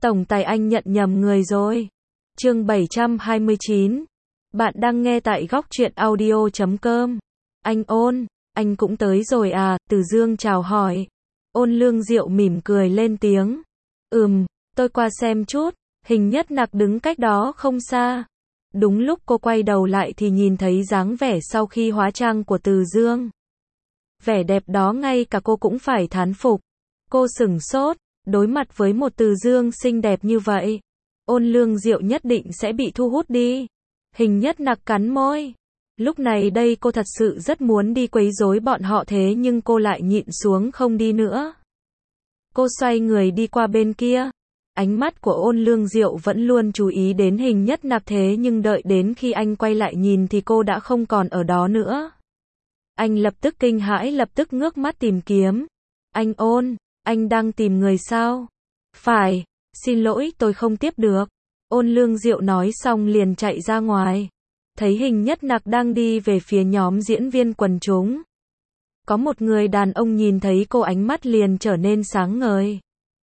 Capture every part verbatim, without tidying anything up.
Tổng tài anh nhận nhầm người rồi. Chương bảy trăm hai mươi chín. Bạn đang nghe tại góc truyện audio chấm com. Anh Ôn, anh cũng tới rồi à? Từ Dương chào hỏi. Ôn Lương Diệu mỉm cười lên tiếng. Ừm, tôi qua xem chút. Hình Nhất Nặc đứng cách đó không xa. Đúng lúc cô quay đầu lại thì nhìn thấy dáng vẻ sau khi hóa trang của Từ Dương. Vẻ đẹp đó ngay cả cô cũng phải thán phục. Cô sửng sốt, đối mặt với một Từ Dương xinh đẹp như vậy. Ôn Lương Diệu nhất định sẽ bị thu hút đi. Hình Nhất Nặc cắn môi. Lúc này đây cô thật sự rất muốn đi quấy rối bọn họ thế nhưng cô lại nhịn xuống không đi nữa. Cô xoay người đi qua bên kia. Ánh mắt của Ôn Lương Diệu vẫn luôn chú ý đến Hình Nhất Nặc thế nhưng đợi đến khi anh quay lại nhìn thì cô đã không còn ở đó nữa. Anh lập tức kinh hãi lập tức ngước mắt tìm kiếm. Anh Ôn, anh đang tìm người sao? Phải, xin lỗi tôi không tiếp được. Ôn Lương Diệu nói xong liền chạy ra ngoài. Thấy Hình Nhất Nặc đang đi về phía nhóm diễn viên quần chúng. Có một người đàn ông nhìn thấy cô ánh mắt liền trở nên sáng ngời.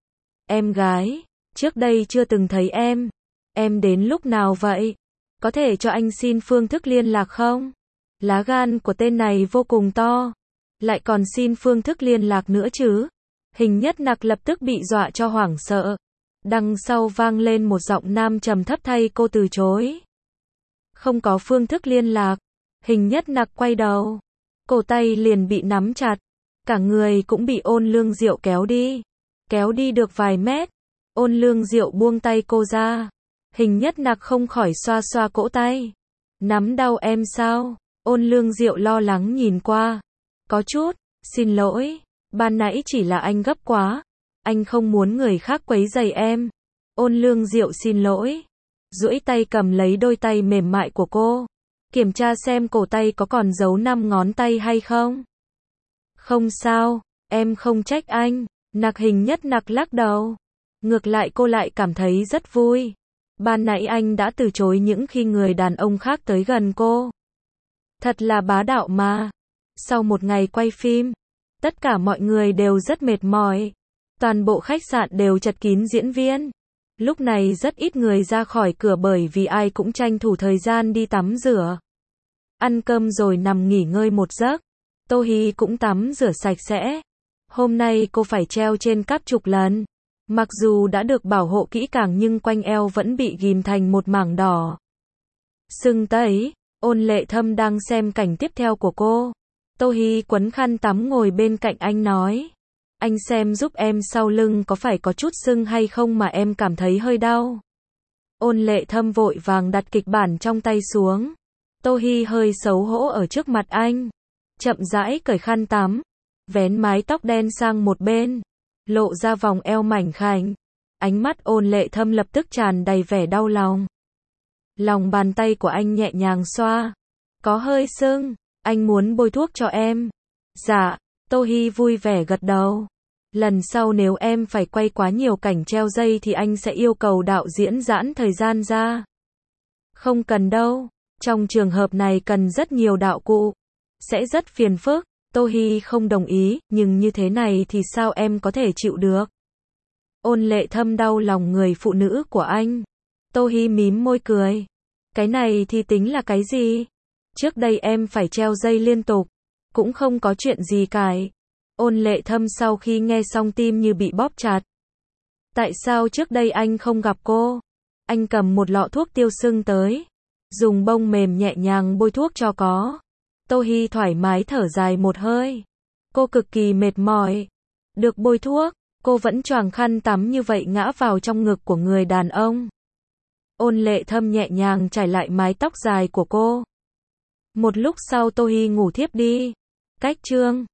Em gái, trước đây chưa từng thấy em. Em đến lúc nào vậy? Có thể cho anh xin phương thức liên lạc không? Lá gan của tên này vô cùng to. Lại còn xin phương thức liên lạc nữa chứ? Hình Nhất Nặc lập tức bị dọa cho hoảng sợ. Đằng sau vang lên một giọng nam trầm thấp thay cô từ chối. Không có phương thức liên lạc. Hình Nhất Nặc quay đầu. Cổ tay liền bị nắm chặt. Cả người cũng bị Ôn Lương Diệu kéo đi. Kéo đi được vài mét. Ôn Lương Diệu buông tay cô ra. Hình Nhất Nặc không khỏi xoa xoa cỗ tay. Nắm đau em sao? Ôn Lương Diệu lo lắng nhìn qua. Có chút, xin lỗi. Ban nãy chỉ là anh gấp quá. Anh không muốn người khác quấy rầy em. Ôn Lương Diệu xin lỗi. Duỗi tay cầm lấy đôi tay mềm mại của cô. Kiểm tra xem cổ tay có còn dấu năm ngón tay hay không. Không sao, em không trách anh. Nặc Hình Nhất Nặc lắc đầu. Ngược lại cô lại cảm thấy rất vui. Ban nãy anh đã từ chối những khi người đàn ông khác tới gần cô. Thật là bá đạo mà. Sau một ngày quay phim, tất cả mọi người đều rất mệt mỏi. Toàn bộ khách sạn đều chật kín diễn viên. Lúc này rất ít người ra khỏi cửa bởi vì ai cũng tranh thủ thời gian đi tắm rửa. Ăn cơm rồi nằm nghỉ ngơi một giấc. Tô Hi cũng tắm rửa sạch sẽ. Hôm nay cô phải treo trên cáp chục lần. Mặc dù đã được bảo hộ kỹ càng nhưng quanh eo vẫn bị ghim thành một mảng đỏ. Sưng tấy. Ôn Lệ Thâm đang xem cảnh tiếp theo của cô. Tô Hi quấn khăn tắm ngồi bên cạnh anh nói. Anh xem giúp em sau lưng có phải có chút sưng hay không mà em cảm thấy hơi đau. Ôn Lệ Thâm vội vàng đặt kịch bản trong tay xuống. Tô Hi hơi xấu hổ ở trước mặt anh. Chậm rãi cởi khăn tắm. Vén mái tóc đen sang một bên. Lộ ra vòng eo mảnh khảnh. Ánh mắt Ôn Lệ Thâm lập tức tràn đầy vẻ đau lòng. Lòng bàn tay của anh nhẹ nhàng xoa. Có hơi sưng. Anh muốn bôi thuốc cho em. Dạ. Tô Hi vui vẻ gật đầu. Lần sau nếu em phải quay quá nhiều cảnh treo dây thì anh sẽ yêu cầu đạo diễn giãn thời gian ra. Không cần đâu. Trong trường hợp này cần rất nhiều đạo cụ. Sẽ rất phiền phức. Tô Hi không đồng ý, nhưng như thế này thì sao em có thể chịu được? Ôn Lệ Thâm đau lòng người phụ nữ của anh. Tô Hi mím môi cười. Cái này thì tính là cái gì? Trước đây em phải treo dây liên tục. Cũng không có chuyện gì cả. Ôn Lệ Thâm sau khi nghe xong tim như bị bóp chặt. Tại sao trước đây anh không gặp cô? Anh cầm một lọ thuốc tiêu sưng tới. Dùng bông mềm nhẹ nhàng bôi thuốc cho có. Tô Hi thoải mái thở dài một hơi. Cô cực kỳ mệt mỏi. Được bôi thuốc, cô vẫn choàng khăn tắm như vậy ngã vào trong ngực của người đàn ông. Ôn Lệ Thâm nhẹ nhàng trải lại mái tóc dài của cô. Một lúc sau Tô Hi ngủ thiếp đi. Cách chương